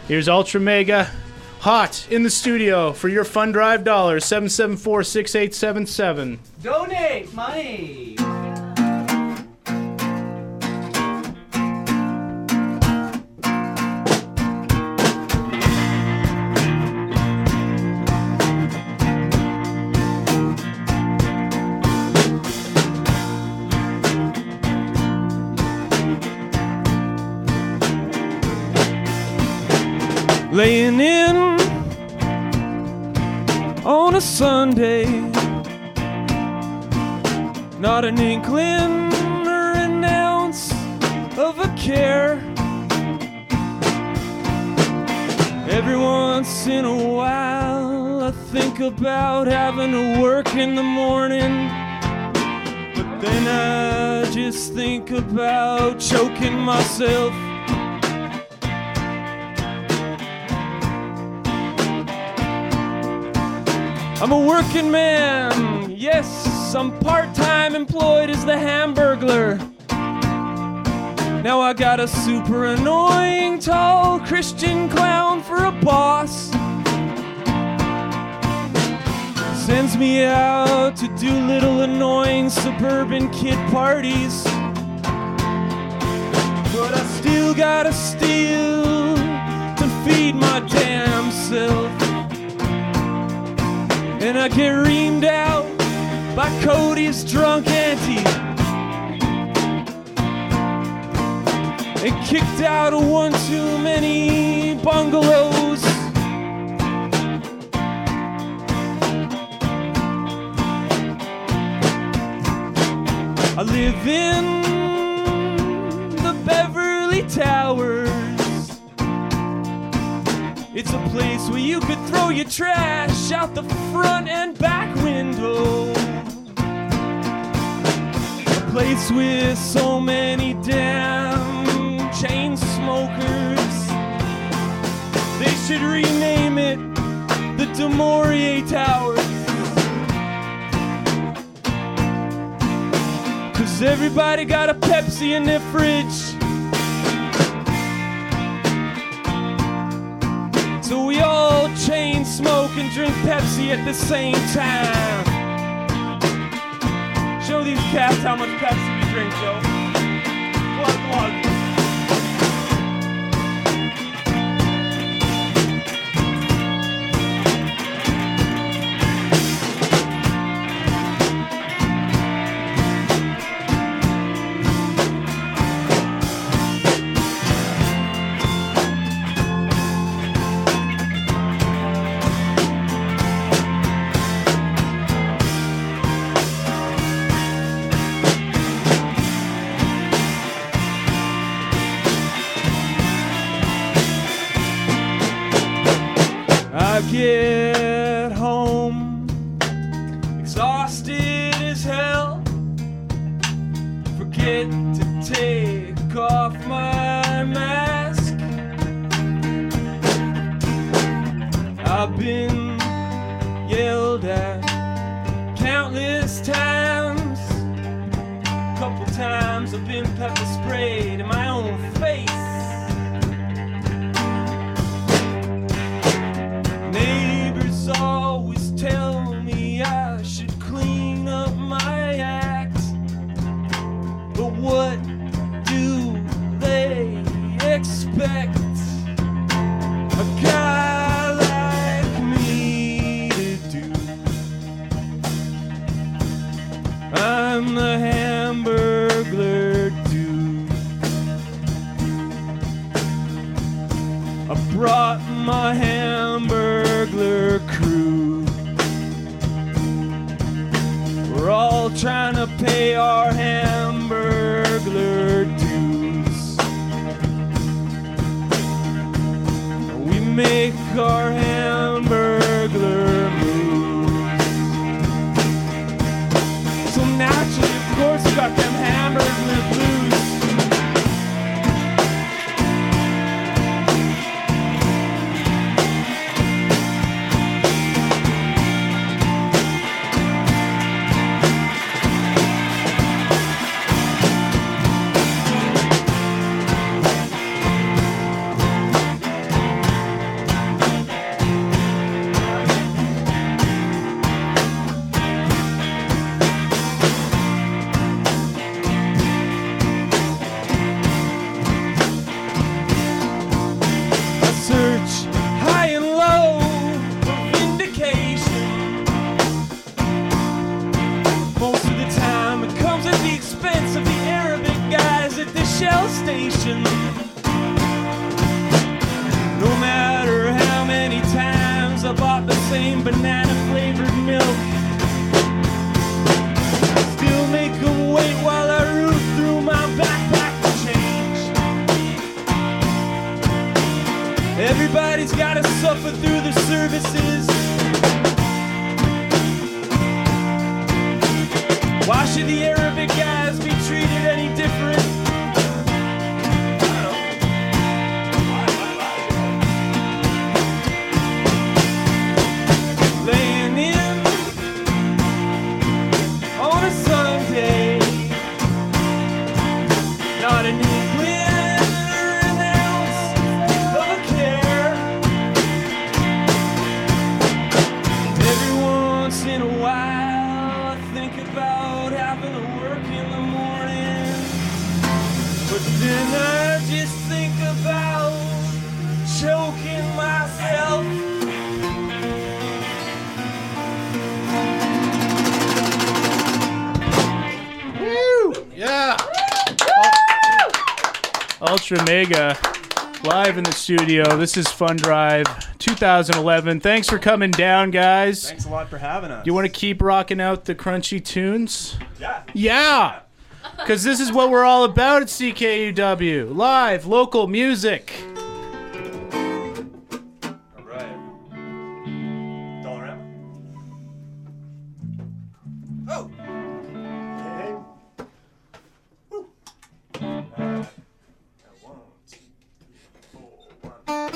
Here's Ultra Mega, hot in the studio for your fund drive dollars, 774-6877. Donate money. Laying in on a Sunday, not an inkling or an ounce of a care. Every once in a while I think about having to work in the morning, but then I just think about choking myself. I'm a working man, yes, I'm part-time employed as the Hamburglar. Now I got a super annoying tall Christian clown for a boss. Sends me out to do little annoying suburban kid parties, but I still gotta steal to feed my damn self. And I get reamed out by Cody's drunk auntie and kicked out of one too many bungalows. I live in the Beverly Towers. It's a place where you could throw your trash out the front and back window. A place with so many damn chain smokers. They should rename it the Du Maurier Towers. 'Cause everybody got a Pepsi in their fridge. So we all chain smoke and drink Pepsi at the same time. Show these cats how much Pepsi we drink, Joe. Glug, glug. I get home exhausted as hell, forget to take off my mask. I've been yelled at countless times. A couple times I've been pepper sprayed in my own face. Neighbors always tell me I should clean up my act, but what do they expect? A guy like me to do? I'm the Hamburglar dude. I brought my Hamburglar crew. We're all trying to pay our Hamburglar dues. We make our Hamburglar moves. So naturally, of course, we got them Hamburglar blues. same banana-flavored milk. Still make them wait while I root through my backpack for change. Everybody's gotta suffer through the services. Why should the Arabic guys be treated any different? Laying in on a Sunday, not an inkling or an ounce of a care. Every once in a while I think about having to work in the morning, but then I just think about choking myself. Yeah. Ultra Mega live in the studio. This is Fun Drive 2011. Thanks for coming down, guys. Thanks a lot for having us. You want to keep rocking out the crunchy tunes? Yeah. Yeah. Because this is what we're all about at CKUW. Live, local music. All right. Dollarama. Oh. Hey. Woo. 1, 2, 4, 1.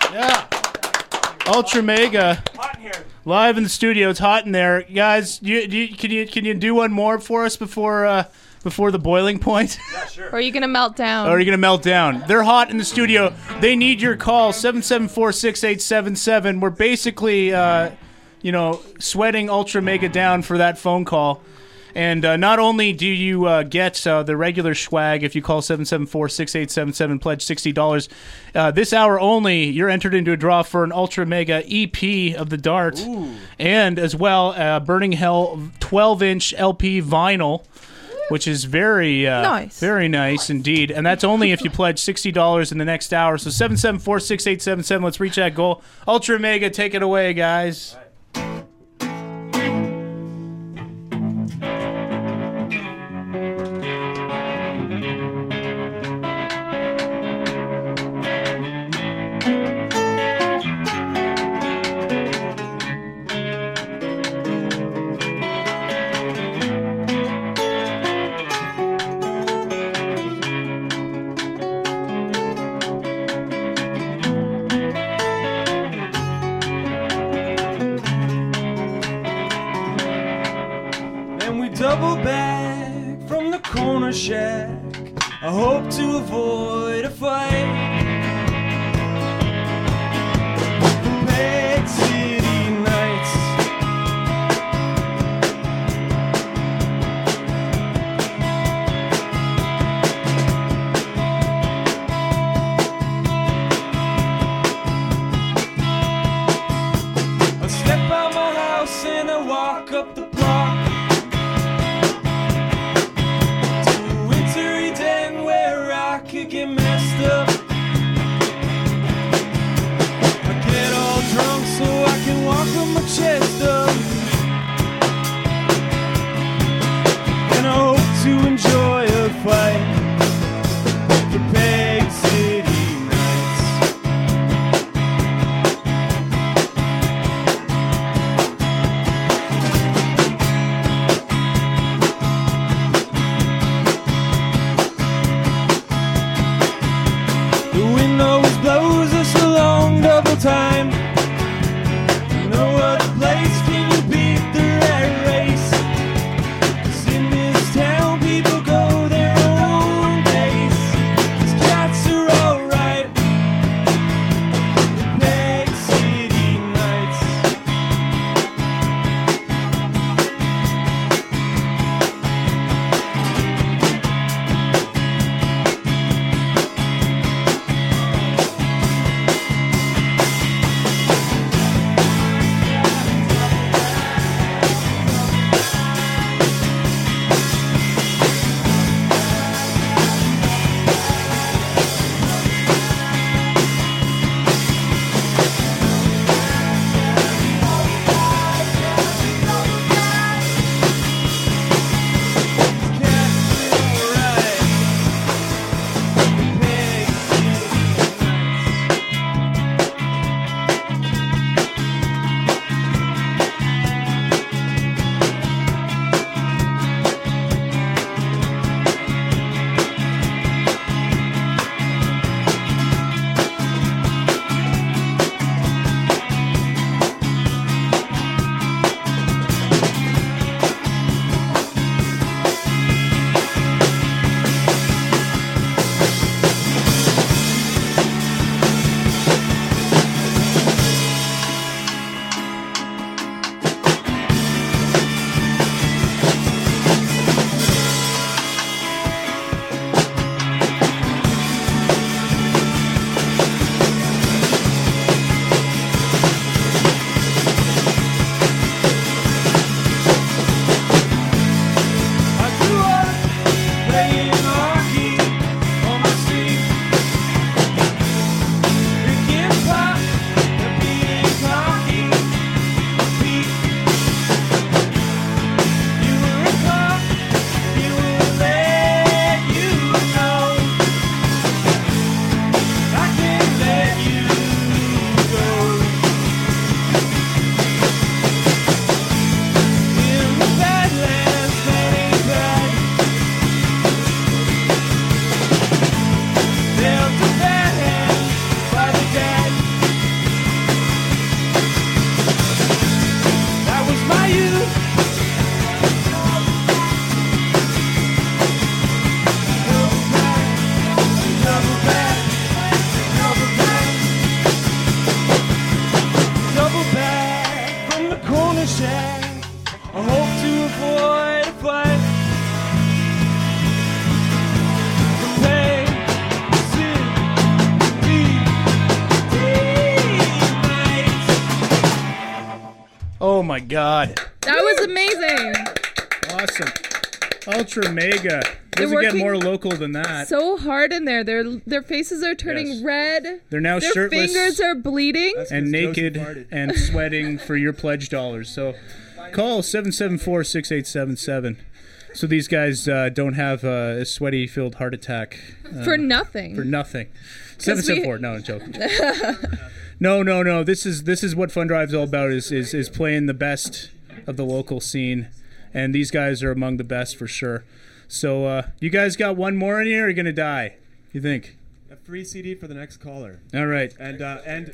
Yeah. Ultra Mega. Hot in here. Live in the studio. It's hot in there. Guys, can you do one more for us before the boiling point? Yeah, sure. Or are you going to melt down? Or are you going to melt down? They're hot in the studio. They need your call, 774-6877. We're basically, sweating Ultra Mega down for that phone call. And not only do you get the regular swag if you call 774-6877, pledge $60, this hour only, you're entered into a draw for an Ultra Mega EP of the Dart. Ooh. And as well, Burning Hell 12-inch LP vinyl, which is very nice indeed. And that's only if you pledge $60 in the next hour. So 774-6877, let's reach that goal. Ultra Mega, take it away, guys. Double back from the corner shack. I hope to avoid a fight. Big city nights. I step out my house and I walk up the block. Could get messed up. my God. That was amazing. Awesome. Ultra Mega. They're Doesn't get working more local than that. So hard in there. Their faces are turning Yes. red. They're now Their shirtless fingers are bleeding. and naked and sweating for your pledge dollars. So call 774-6877 so these guys don't have a sweaty-filled heart attack. For nothing. For nothing. 'Cause 774. No, I'm joking. No. This is what Fun Drive's all about. Is playing the best of the local scene, and these guys are among the best for sure. So you guys got one more in here, or are you gonna die? You think? A free CD for the next caller, All right. and a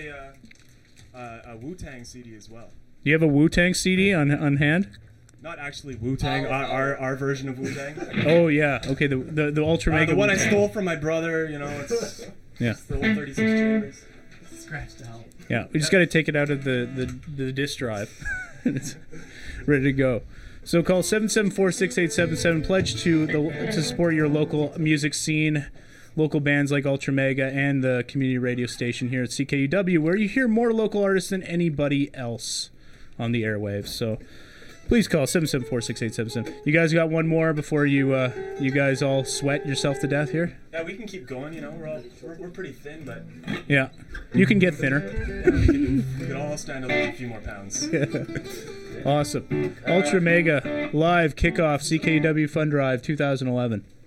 Wu-Tang CD as well. Do you have a Wu-Tang CD on hand? Not actually Wu-Tang, our version of Wu-Tang. Oh yeah. Okay. The Ultra Mega. The one I stole from my brother. You know, it's Yeah. the old 36 chambers. Scratched out. Yeah. We just got to take it out of the disk drive. It's ready to go. So call 774-6877. Pledge to support your local music scene, local bands like Ultra Mega and the community radio station here at CKUW, where you hear more local artists than anybody else on the airwaves. So please call 774-6877. You guys got one more before you guys all sweat yourself to death here? Yeah, we can keep going. You know, we're pretty thin, but Yeah. You can get thinner. we can all stand to lose a few more pounds. Awesome. Ultra Mega live kickoff CKUW Fun Drive 2011.